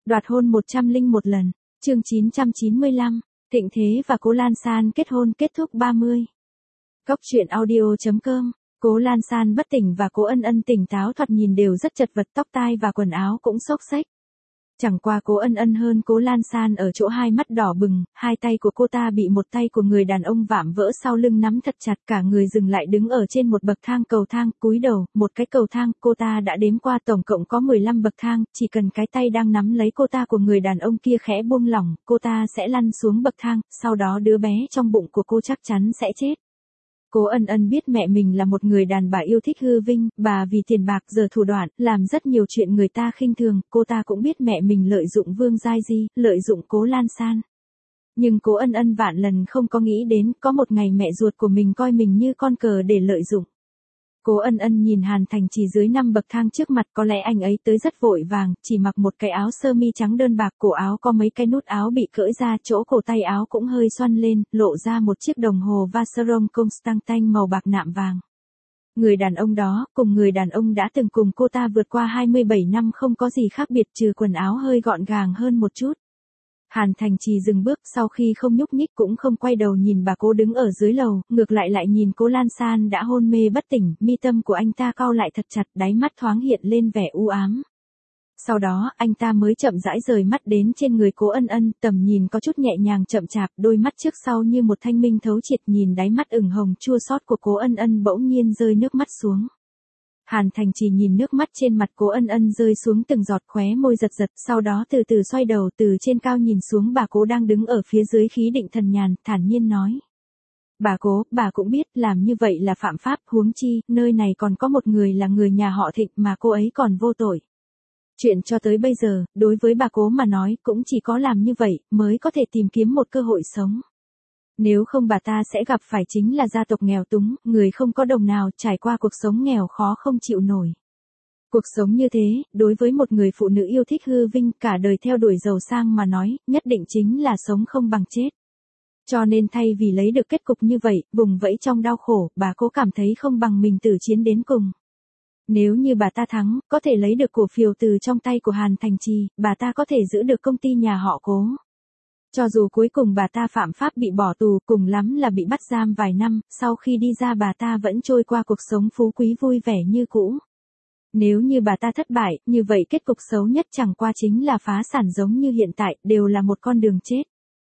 Đoạt hôn 101 lần. Chương 995. Thịnh Thế và Cố Lan San kết hôn kết thúc 30. Cốc truyện audio.com. Cố Lan San bất tỉnh và Cố Ân Ân tỉnh táo, thoạt nhìn đều rất chật vật, tóc tai và quần áo cũng xốc xếch. Chẳng qua Cố Ân Ân hơn Cố Lan San ở chỗ hai mắt đỏ bừng, hai tay của cô ta bị một tay của người đàn ông vạm vỡ sau lưng nắm thật chặt, cả người dừng lại đứng ở trên một bậc thang cầu thang, cúi đầu, một cái cầu thang, cô ta đã đếm qua tổng cộng có 15 bậc thang, chỉ cần cái tay đang nắm lấy cô ta của người đàn ông kia khẽ buông lỏng, cô ta sẽ lăn xuống bậc thang, sau đó đứa bé trong bụng của cô chắc chắn sẽ chết. Cố Ân Ân biết mẹ mình là một người đàn bà yêu thích hư vinh, bà vì tiền bạc giở thủ đoạn, làm rất nhiều chuyện người ta khinh thường, cô ta cũng biết mẹ mình lợi dụng Vương Giai Di, lợi dụng Cố Lan San. Nhưng Cố Ân Ân vạn lần không có nghĩ đến, có một ngày mẹ ruột của mình coi mình như con cờ để lợi dụng. Cố Ân Ân nhìn Hàn Thành Trì dưới 5 bậc thang trước mặt, có lẽ anh ấy tới rất vội vàng, chỉ mặc một cái áo sơ mi trắng đơn bạc, cổ áo có mấy cái nút áo bị cởi ra, chỗ cổ tay áo cũng hơi xoăn lên, lộ ra một chiếc đồng hồ Vacheron Constantin màu bạc nạm vàng. Người đàn ông đó, cùng người đàn ông đã từng cùng cô ta vượt qua 27 năm không có gì khác biệt trừ quần áo hơi gọn gàng hơn một chút. Hàn Thành Trì dừng bước, sau khi không nhúc nhích cũng không quay đầu nhìn bà Cố đứng ở dưới lầu, ngược lại lại nhìn Cố Lan San đã hôn mê bất tỉnh, mi tâm của anh ta cau lại thật chặt, đáy mắt thoáng hiện lên vẻ u ám. Sau đó, anh ta mới chậm rãi rời mắt đến trên người Cố Ân Ân, tầm nhìn có chút nhẹ nhàng chậm chạp, đôi mắt trước sau như một thanh minh thấu triệt, nhìn đáy mắt ửng hồng chua xót của Cố Ân Ân bỗng nhiên rơi nước mắt xuống. Hàn Thành Trì nhìn nước mắt trên mặt Cố Ân Ân rơi xuống từng giọt, khóe môi giật giật, sau đó từ từ xoay đầu, từ trên cao nhìn xuống bà Cố đang đứng ở phía dưới, khí định thần nhàn, thản nhiên nói. Bà Cố, bà cũng biết làm như vậy là phạm pháp, huống chi, nơi này còn có một người là người nhà họ Thịnh mà cô ấy còn vô tội. Chuyện cho tới bây giờ, đối với bà Cố mà nói, cũng chỉ có làm như vậy, mới có thể tìm kiếm một cơ hội sống. Nếu không bà ta sẽ gặp phải chính là gia tộc nghèo túng, người không có đồng nào, trải qua cuộc sống nghèo khó không chịu nổi. Cuộc sống như thế, đối với một người phụ nữ yêu thích hư vinh, cả đời theo đuổi giàu sang mà nói, nhất định chính là sống không bằng chết. Cho nên thay vì lấy được kết cục như vậy, vùng vẫy trong đau khổ, bà Cố cảm thấy không bằng mình tử chiến đến cùng. Nếu như bà ta thắng, có thể lấy được cổ phiếu từ trong tay của Hàn Thành Trì, bà ta có thể giữ được công ty nhà họ Cố. Cho dù cuối cùng bà ta phạm pháp bị bỏ tù, cùng lắm là bị bắt giam vài năm, sau khi đi ra bà ta vẫn trôi qua cuộc sống phú quý vui vẻ như cũ. Nếu như bà ta thất bại, như vậy kết cục xấu nhất chẳng qua chính là phá sản giống như hiện tại, đều là một con đường chết.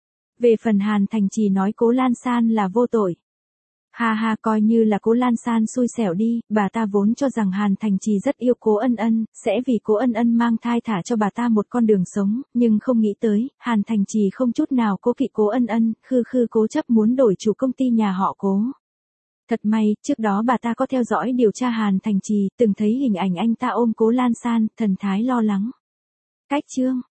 Về phần Hàn Thành Trì nói Cố Lan San là vô tội. Ha ha, coi như là Cố Lan San xui xẻo đi, bà ta vốn cho rằng Hàn Thành Trì rất yêu Cố Ân Ân, sẽ vì Cố Ân Ân mang thai thả cho bà ta một con đường sống, nhưng không nghĩ tới, Hàn Thành Trì không chút nào cố kỵ Cố Ân Ân, khư khư cố chấp muốn đổi chủ công ty nhà họ Cố. Thật may, trước đó bà ta có theo dõi điều tra Hàn Thành Trì, từng thấy hình ảnh anh ta ôm Cố Lan San, thần thái lo lắng. Cách chương.